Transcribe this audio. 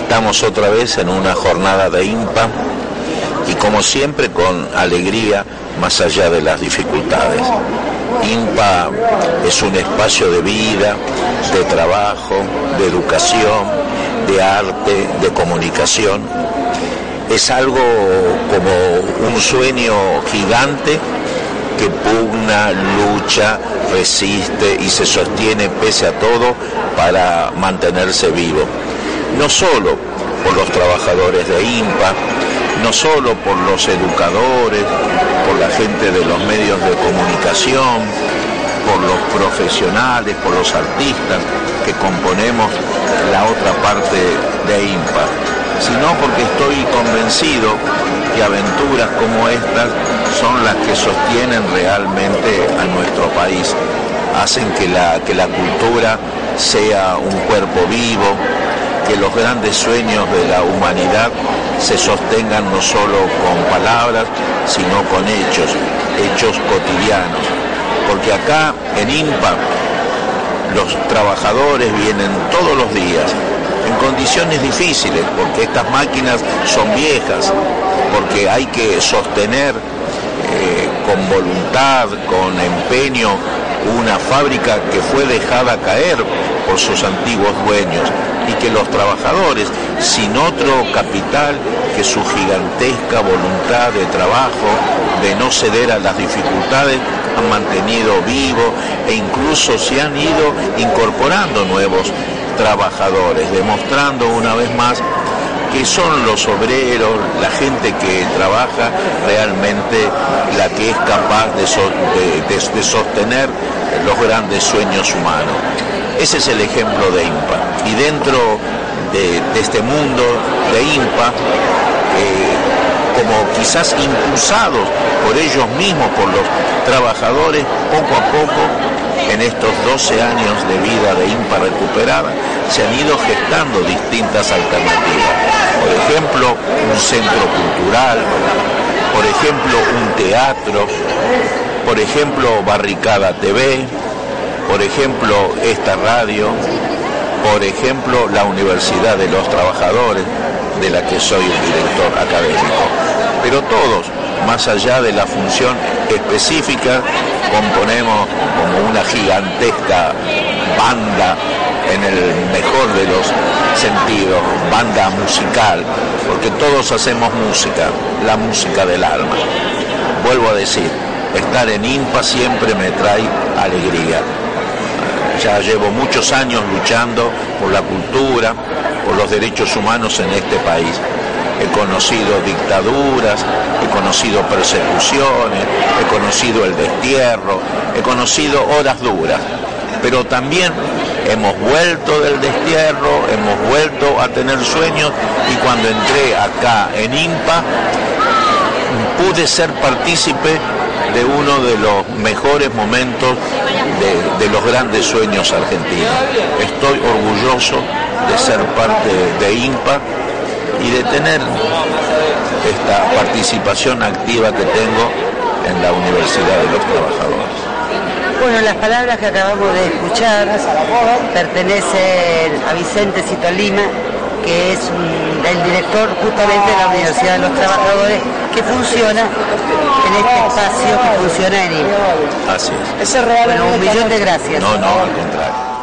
Estamos otra vez en una jornada de INPA y como siempre con alegría más allá de las dificultades. INPA es un espacio de vida, de trabajo, de educación, de arte, de comunicación. Es algo como un sueño gigante que pugna, lucha, resiste y se sostiene pese a todo para mantenerse vivo. No solo por los trabajadores de INPA, no solo por los educadores, por la gente de los medios de comunicación, por los profesionales, por los artistas que componemos la otra parte de INPA, sino porque estoy convencido que aventuras como estas son las que sostienen realmente a nuestro país, hacen que la cultura sea un cuerpo vivo, que los grandes sueños de la humanidad se sostengan no solo con palabras, sino con hechos cotidianos. Porque acá en INPA los trabajadores vienen todos los días en condiciones difíciles, porque estas máquinas son viejas, porque hay que sostener con voluntad, con empeño, una fábrica que fue dejada caer por sus antiguos dueños y que los trabajadores, sin otro capital que su gigantesca voluntad de trabajo, de no ceder a las dificultades, han mantenido vivo e incluso se han ido incorporando nuevos trabajadores, demostrando una vez más que son los obreros, la gente que trabaja realmente la que es capaz de sostener los grandes sueños humanos. Ese es el ejemplo de INPA. Y dentro de este mundo de INPA, como quizás impulsados por ellos mismos, por los trabajadores, poco a poco, en estos 12 años de vida de INPA recuperada, se han ido gestando distintas alternativas. Por ejemplo, un centro cultural, por ejemplo, un teatro, por ejemplo, Barricada TV, por ejemplo, esta radio, por ejemplo, la Universidad de los Trabajadores, de la que soy el director académico. Pero todos, más allá de la función específica, componemos como una gigantesca banda, en el mejor de los sentidos, banda musical, porque todos hacemos música, la música del alma. Vuelvo a decir, estar en INPA siempre me trae alegría. Ya llevo muchos años luchando por la cultura, por los derechos humanos en este país. He conocido dictaduras, he conocido persecuciones, he conocido el destierro, he conocido horas duras, pero también hemos vuelto del destierro, hemos vuelto a tener sueños y cuando entré acá en INPA pude ser partícipe de uno de los mejores momentos de los grandes sueños argentinos. Estoy orgulloso de ser parte de INPA y de tener esta participación activa que tengo en la Universidad de los Trabajadores. Bueno, las palabras que acabamos de escuchar pertenecen a Vicente Cito Lima, que es el director justamente de la Universidad de los Trabajadores, que funciona en este espacio, que funciona en INPA. Así es. Bueno, un millón de gracias. No, al contrario.